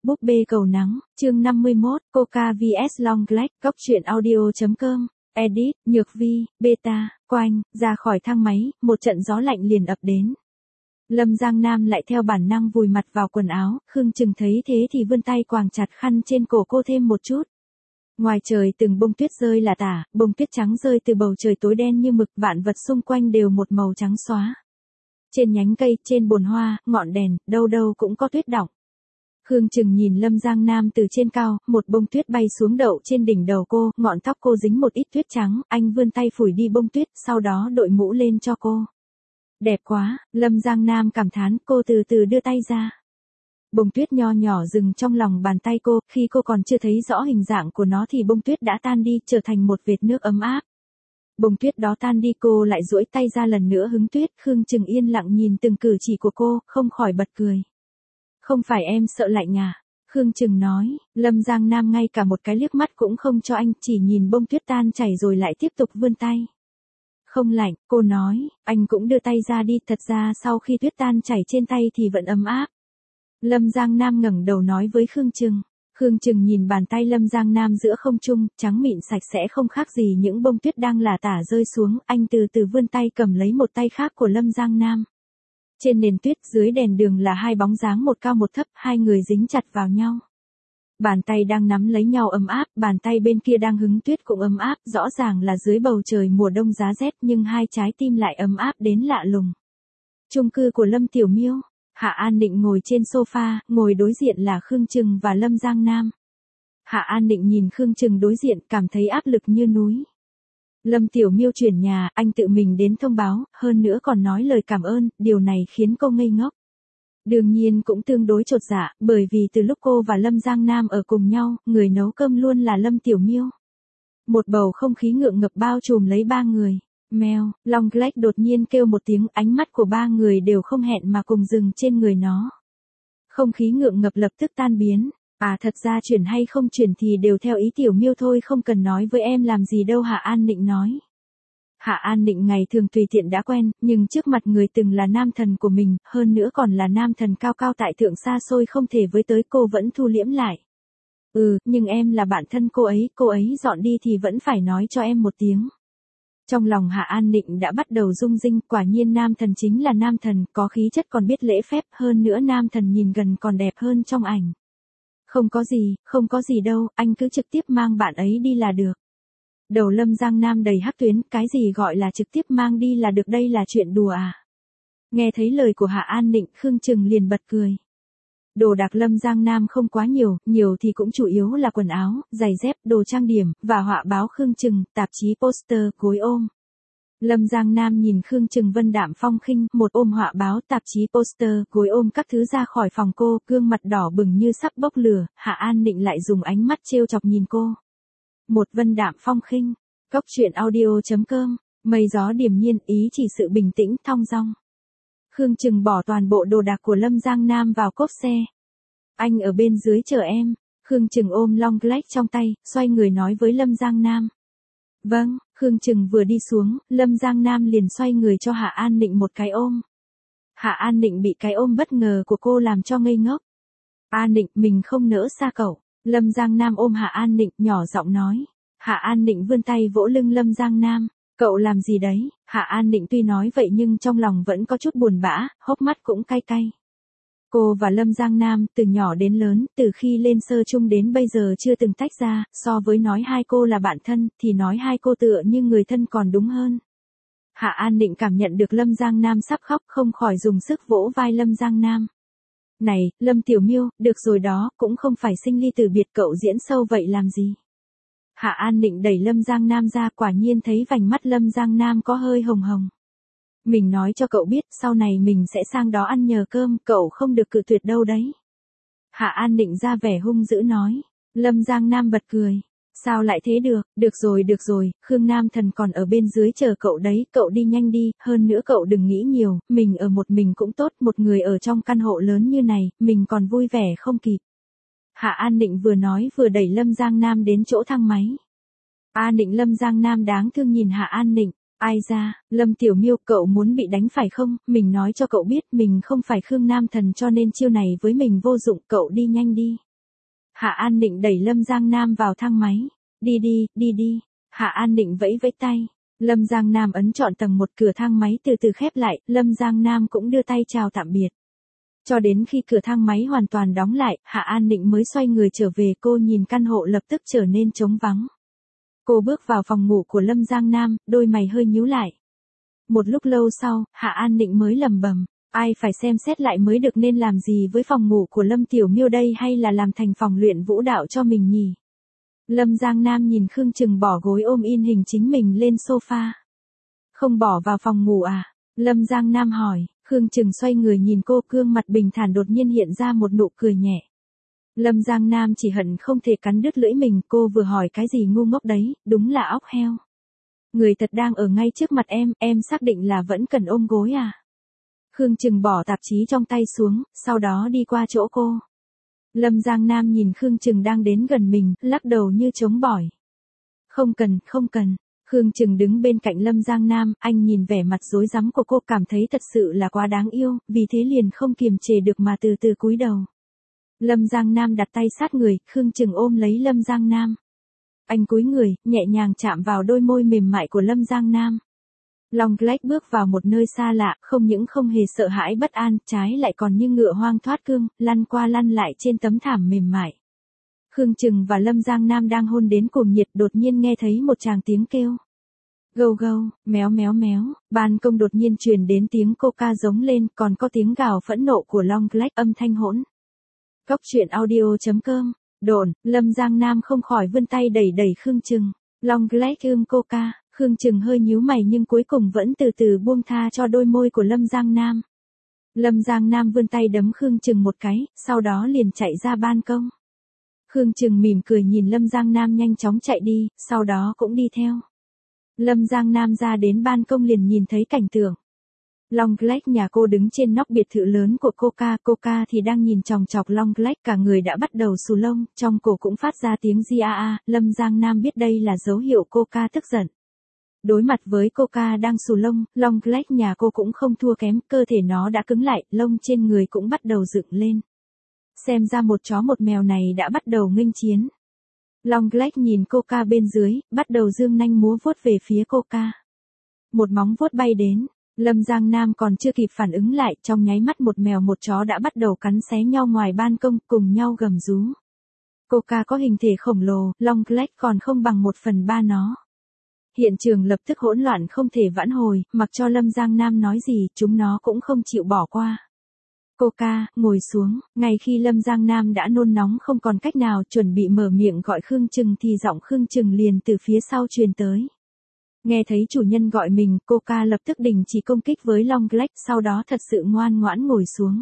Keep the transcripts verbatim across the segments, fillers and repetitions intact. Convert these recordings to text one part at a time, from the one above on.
Búp bê cầu nắng, chương năm mươi mốt, Coca vs Long Black, góc truyện audio chấm com, edit, Nhược Vi, beta, quanh, ra khỏi thang máy, một trận gió lạnh liền ập đến. Lâm Giang Nam lại theo bản năng vùi mặt vào quần áo, Khương Trừng thấy thế thì vươn tay quàng chặt khăn trên cổ cô thêm một chút. Ngoài trời từng bông tuyết rơi là tả, bông tuyết trắng rơi từ bầu trời tối đen như mực, vạn vật xung quanh đều một màu trắng xóa. Trên nhánh cây, trên bồn hoa, ngọn đèn, đâu đâu cũng có tuyết đọng. Khương Trừng nhìn Lâm Giang Nam từ trên cao, một bông tuyết bay xuống đậu trên đỉnh đầu cô, ngọn tóc cô dính một ít tuyết trắng, anh vươn tay phủi đi bông tuyết, sau đó đội mũ lên cho cô. Đẹp quá, Lâm Giang Nam cảm thán, cô từ từ đưa tay ra. Bông tuyết nho nhỏ dừng trong lòng bàn tay cô, khi cô còn chưa thấy rõ hình dạng của nó thì bông tuyết đã tan đi, trở thành một vệt nước ấm áp. Bông tuyết đó tan đi, cô lại duỗi tay ra lần nữa hứng tuyết, Khương Trừng yên lặng nhìn từng cử chỉ của cô, không khỏi bật cười. Không phải em sợ lạnh à? Khương Trừng nói, Lâm Giang Nam ngay cả một cái liếc mắt cũng không cho anh, chỉ nhìn bông tuyết tan chảy rồi lại tiếp tục vươn tay. Không lạnh, cô nói, anh cũng đưa tay ra đi, thật ra sau khi tuyết tan chảy trên tay thì vẫn ấm áp. Lâm Giang Nam ngẩng đầu nói với Khương Trừng. Khương Trừng nhìn bàn tay Lâm Giang Nam giữa không trung, trắng mịn sạch sẽ không khác gì những bông tuyết đang lả tả rơi xuống, anh từ từ vươn tay cầm lấy một tay khác của Lâm Giang Nam. Trên nền tuyết dưới đèn đường là hai bóng dáng một cao một thấp, hai người dính chặt vào nhau. Bàn tay đang nắm lấy nhau ấm áp, bàn tay bên kia đang hứng tuyết cũng ấm áp, rõ ràng là dưới bầu trời mùa đông giá rét nhưng hai trái tim lại ấm áp đến lạ lùng. Chung cư của Lâm Tiểu Miêu. Hạ An Định ngồi trên sofa, ngồi đối diện là Khương Trừng và Lâm Giang Nam. Hạ An Định nhìn Khương Trừng đối diện, cảm thấy áp lực như núi. Lâm Tiểu Miêu chuyển nhà, anh tự mình đến thông báo, hơn nữa còn nói lời cảm ơn, điều này khiến cô ngây ngốc. Đương nhiên cũng tương đối chột dạ, bởi vì từ lúc cô và Lâm Giang Nam ở cùng nhau, người nấu cơm luôn là Lâm Tiểu Miêu. Một bầu không khí ngượng ngập bao trùm lấy ba người. Mèo, Long Black đột nhiên kêu một tiếng, ánh mắt của ba người đều không hẹn mà cùng dừng trên người nó. Không khí ngượng ngập lập tức tan biến. À, thật ra chuyển hay không chuyển thì đều theo ý Tiểu Miêu thôi, không cần nói với em làm gì đâu, Hạ An Định nói. Hạ An Định ngày thường tùy tiện đã quen, nhưng trước mặt người từng là nam thần của mình, hơn nữa còn là nam thần cao cao tại thượng xa xôi không thể với tới, cô vẫn thu liễm lại. Ừ, nhưng em là bạn thân cô ấy, cô ấy dọn đi thì vẫn phải nói cho em một tiếng. Trong lòng Hạ An Định đã bắt đầu rung rinh, quả nhiên nam thần chính là nam thần, có khí chất còn biết lễ phép, hơn nữa nam thần nhìn gần còn đẹp hơn trong ảnh. Không có gì, không có gì đâu, anh cứ trực tiếp mang bạn ấy đi là được. Đầu Lâm Giang Nam đầy hắc tuyến, cái gì gọi là trực tiếp mang đi là được, đây là chuyện đùa à? Nghe thấy lời của Hạ An Định, Khương Trừng liền bật cười. Đồ đạc Lâm Giang Nam không quá nhiều, nhiều thì cũng chủ yếu là quần áo, giày dép, đồ trang điểm, và họa báo Khương Trừng, tạp chí poster, gối ôm. Lâm Giang Nam nhìn Khương Trừng vân đạm phong khinh, một ôm họa báo, tạp chí poster, gối ôm các thứ ra khỏi phòng cô, gương mặt đỏ bừng như sắp bốc lửa, Hạ An Định lại dùng ánh mắt trêu chọc nhìn cô. Một vân đạm phong khinh, góc truyện audio chấm com, mây gió điềm nhiên, ý chỉ sự bình tĩnh, thong dong. Khương Trừng bỏ toàn bộ đồ đạc của Lâm Giang Nam vào cốp xe. Anh ở bên dưới chờ em. Khương Trừng ôm Long Black trong tay, xoay người nói với Lâm Giang Nam. Vâng, Khương Trừng vừa đi xuống, Lâm Giang Nam liền xoay người cho Hạ An Định một cái ôm. Hạ An Định bị cái ôm bất ngờ của cô làm cho ngây ngốc. An Định, mình không nỡ xa cậu. Lâm Giang Nam ôm Hạ An Định, nhỏ giọng nói. Hạ An Định vươn tay vỗ lưng Lâm Giang Nam. Cậu làm gì đấy? Hạ An Định tuy nói vậy nhưng trong lòng vẫn có chút buồn bã, hốc mắt cũng cay cay. Cô và Lâm Giang Nam, từ nhỏ đến lớn, từ khi lên sơ chung đến bây giờ chưa từng tách ra, so với nói hai cô là bạn thân, thì nói hai cô tựa như người thân còn đúng hơn. Hạ An Định cảm nhận được Lâm Giang Nam sắp khóc, không khỏi dùng sức vỗ vai Lâm Giang Nam. Này, Lâm Tiểu Miêu, được rồi đó, cũng không phải sinh ly tử biệt, cậu diễn sâu vậy làm gì? Hạ An Định đẩy Lâm Giang Nam ra, quả nhiên thấy vành mắt Lâm Giang Nam có hơi hồng hồng. Mình nói cho cậu biết, sau này mình sẽ sang đó ăn nhờ cơm, cậu không được cự tuyệt đâu đấy. Hạ An Định ra vẻ hung dữ nói. Lâm Giang Nam bật cười. Sao lại thế được, được rồi được rồi, Khương Nam thần còn ở bên dưới chờ cậu đấy, cậu đi nhanh đi, hơn nữa cậu đừng nghĩ nhiều, mình ở một mình cũng tốt, một người ở trong căn hộ lớn như này, mình còn vui vẻ không kịp. Hạ An Định vừa nói vừa đẩy Lâm Giang Nam đến chỗ thang máy. An Định, Lâm Giang Nam đáng thương nhìn Hạ An Định. Ai ra, Lâm Tiểu Miêu, cậu muốn bị đánh phải không? Mình nói cho cậu biết, mình không phải Khương Nam thần cho nên chiêu này với mình vô dụng, cậu đi nhanh đi. Hạ An Nịnh đẩy Lâm Giang Nam vào thang máy. Đi đi, đi đi. Hạ An Nịnh vẫy vẫy tay. Lâm Giang Nam ấn chọn tầng một, cửa thang máy từ từ khép lại, Lâm Giang Nam cũng đưa tay chào tạm biệt. Cho đến khi cửa thang máy hoàn toàn đóng lại, Hạ An Nịnh mới xoay người trở về, cô nhìn căn hộ lập tức trở nên trống vắng. Cô bước vào phòng ngủ của Lâm Giang Nam, đôi mày hơi nhíu lại. Một lúc lâu sau, Hạ An Nịnh mới lẩm bẩm, ai phải xem xét lại mới được, nên làm gì với phòng ngủ của Lâm Tiểu Miêu đây, hay là làm thành phòng luyện vũ đạo cho mình nhỉ? Lâm Giang Nam nhìn Khương Trừng bỏ gối ôm in hình chính mình lên sofa. Không bỏ vào phòng ngủ à? Lâm Giang Nam hỏi. Khương Trừng xoay người nhìn cô, gương mặt bình thản đột nhiên hiện ra một nụ cười nhẹ. Lâm Giang Nam chỉ hận không thể cắn đứt lưỡi mình, cô vừa hỏi cái gì ngu ngốc đấy, đúng là óc heo. Người thật đang ở ngay trước mặt em, em xác định là vẫn cần ôm gối à? Khương Trừng bỏ tạp chí trong tay xuống, sau đó đi qua chỗ cô. Lâm Giang Nam nhìn Khương Trừng đang đến gần mình, lắc đầu như chống bỏi. Không cần, không cần. Khương Trừng đứng bên cạnh Lâm Giang Nam, anh nhìn vẻ mặt rối rắm của cô cảm thấy thật sự là quá đáng yêu, vì thế liền không kiềm chế được mà từ từ cúi đầu. Lâm Giang Nam đặt tay sát người, Khương Trừng ôm lấy Lâm Giang Nam. Anh cúi người, nhẹ nhàng chạm vào đôi môi mềm mại của Lâm Giang Nam. Long Black bước vào một nơi xa lạ, không những không hề sợ hãi bất an, trái lại còn như ngựa hoang thoát cương, lăn qua lăn lại trên tấm thảm mềm mại. Khương Trừng và Lâm Giang Nam đang hôn đến cuồng nhiệt, đột nhiên nghe thấy một tràng tiếng kêu. Gâu gâu, méo méo méo, ban công đột nhiên truyền đến tiếng Coca giống lên, còn có tiếng gào phẫn nộ của Long Black, âm thanh hỗn. Cóc truyện audio chấm com, đồn, Lâm Giang Nam không khỏi vươn tay đẩy đẩy Khương Trừng. Long Black ưm Coca, Khương Trừng hơi nhíu mày nhưng cuối cùng vẫn từ từ buông tha cho đôi môi của Lâm Giang Nam. Lâm Giang Nam vươn tay đấm Khương Trừng một cái, sau đó liền chạy ra ban công. Khương Trừng mỉm cười nhìn Lâm Giang Nam nhanh chóng chạy đi, sau đó cũng đi theo. Lâm Giang Nam ra đến ban công liền nhìn thấy cảnh tượng. Long Black nhà cô đứng trên nóc biệt thự lớn của Coca, Coca thì đang nhìn chòng chọc Long Black, cả người đã bắt đầu xù lông, trong cổ cũng phát ra tiếng gi a a, Lâm Giang Nam biết đây là dấu hiệu Coca tức giận. Đối mặt với Coca đang xù lông, Long Black nhà cô cũng không thua kém, cơ thể nó đã cứng lại, lông trên người cũng bắt đầu dựng lên. Xem ra một chó một mèo này đã bắt đầu nghênh chiến. Long Black nhìn Coca bên dưới, bắt đầu dương nanh múa vuốt về phía Coca. Một móng vuốt bay đến, Lâm Giang Nam còn chưa kịp phản ứng lại, trong nháy mắt một mèo một chó đã bắt đầu cắn xé nhau ngoài ban công, cùng nhau gầm rú. Coca có hình thể khổng lồ, Long Black còn không bằng một phần ba nó. Hiện trường lập tức hỗn loạn không thể vãn hồi, mặc cho Lâm Giang Nam nói gì, chúng nó cũng không chịu bỏ qua. Coca, ngồi xuống, ngay khi Lâm Giang Nam đã nôn nóng không còn cách nào, chuẩn bị mở miệng gọi Khương Trừng thì giọng Khương Trừng liền từ phía sau truyền tới. Nghe thấy chủ nhân gọi mình, Coca lập tức đình chỉ công kích với Long Black, sau đó thật sự ngoan ngoãn ngồi xuống.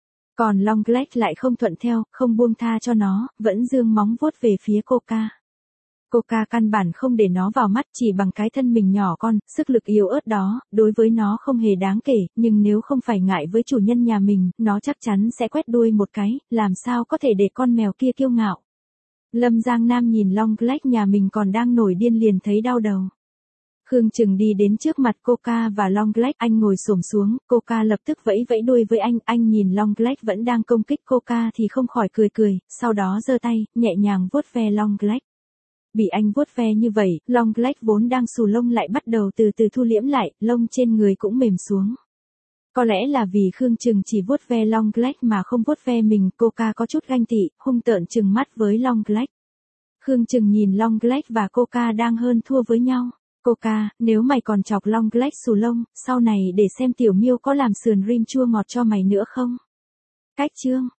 Còn Long Black lại không thuận theo, không buông tha cho nó, vẫn giương móng vuốt về phía Coca. Coca căn bản không để nó vào mắt, chỉ bằng cái thân mình nhỏ con, sức lực yếu ớt đó, đối với nó không hề đáng kể, nhưng nếu không phải ngại với chủ nhân nhà mình, nó chắc chắn sẽ quét đuôi một cái, làm sao có thể để con mèo kia kiêu ngạo. Lâm Giang Nam nhìn Long Black nhà mình còn đang nổi điên liền thấy đau đầu. Khương Trừng đi đến trước mặt Coca và Long Black, anh ngồi xổm xuống, Coca lập tức vẫy vẫy đuôi với anh, anh nhìn Long Black vẫn đang công kích Coca thì không khỏi cười cười, sau đó giơ tay, nhẹ nhàng vuốt ve Long Black. Bị anh vuốt ve như vậy, Long Black vốn đang xù lông lại bắt đầu từ từ thu liễm lại, lông trên người cũng mềm xuống. Có lẽ là vì Khương Trừng chỉ vuốt ve Long Black mà không vuốt ve mình, Coca có chút ganh tị, hung tợn trừng mắt với Long Black. Khương Trừng nhìn Long Black và Coca đang hơn thua với nhau. Coca, nếu mày còn chọc Long Black xù lông, sau này để xem Tiểu Miêu có làm sườn rim chua ngọt cho mày nữa không? Cách chương